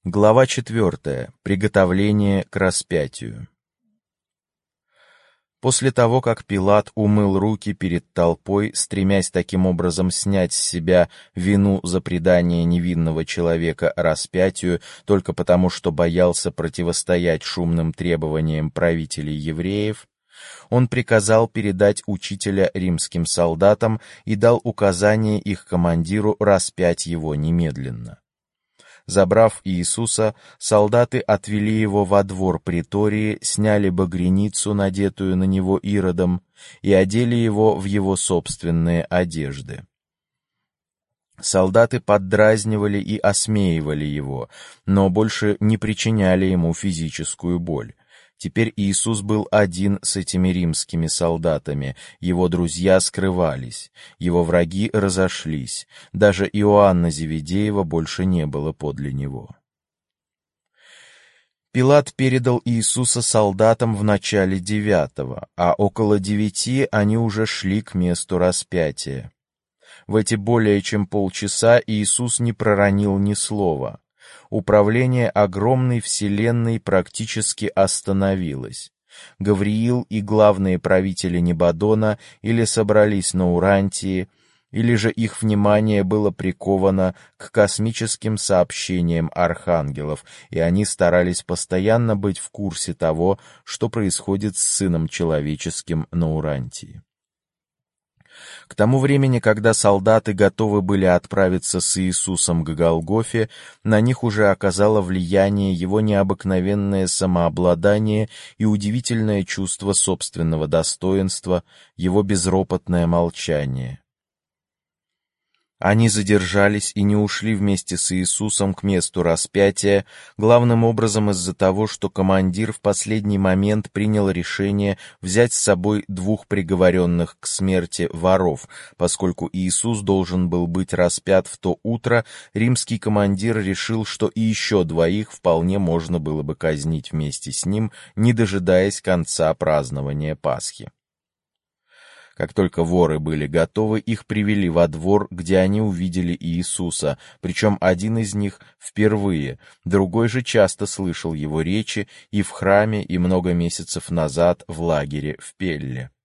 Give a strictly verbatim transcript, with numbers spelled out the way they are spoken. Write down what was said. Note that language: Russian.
Глава четвертая. Приготовление к распятию. После того, как Пилат умыл руки перед толпой, стремясь таким образом снять с себя вину за предание невинного человека распятию только потому, что боялся противостоять шумным требованиям правителей евреев, он приказал передать учителя римским солдатам и дал указание их командиру распять его немедленно. Забрав Иисуса, солдаты отвели его во двор притории, сняли багряницу, надетую на него Иродом, и одели его в его собственные одежды. Солдаты поддразнивали и осмеивали его, но больше не причиняли ему физическую боль. Теперь Иисус был один с этими римскими солдатами, его друзья скрывались, его враги разошлись, даже Иоанна Зеведеева больше не было подле него. Пилат передал Иисуса солдатам в начале девятого, а около девяти они уже шли к месту распятия. В эти более чем полчаса Иисус не проронил ни слова. Управление огромной вселенной практически остановилось. Гавриил и главные правители Небадона или собрались на Урантии, или же их внимание было приковано к космическим сообщениям архангелов, и они старались постоянно быть в курсе того, что происходит с Сыном Человеческим на Урантии. К тому времени, когда солдаты готовы были отправиться с Иисусом к Голгофе, на них уже оказало влияние его необыкновенное самообладание и удивительное чувство собственного достоинства, его безропотное молчание. Они задержались и не ушли вместе с Иисусом к месту распятия, главным образом из-за того, что командир в последний момент принял решение взять с собой двух приговоренных к смерти воров. Поскольку Иисус должен был быть распят в то утро, римский командир решил, что и еще двоих вполне можно было бы казнить вместе с ним, не дожидаясь конца празднования Пасхи. Как только воры были готовы, их привели во двор, где они увидели Иисуса, причем один из них впервые, другой же часто слышал его речи и в храме, и много месяцев назад в лагере в Пелле.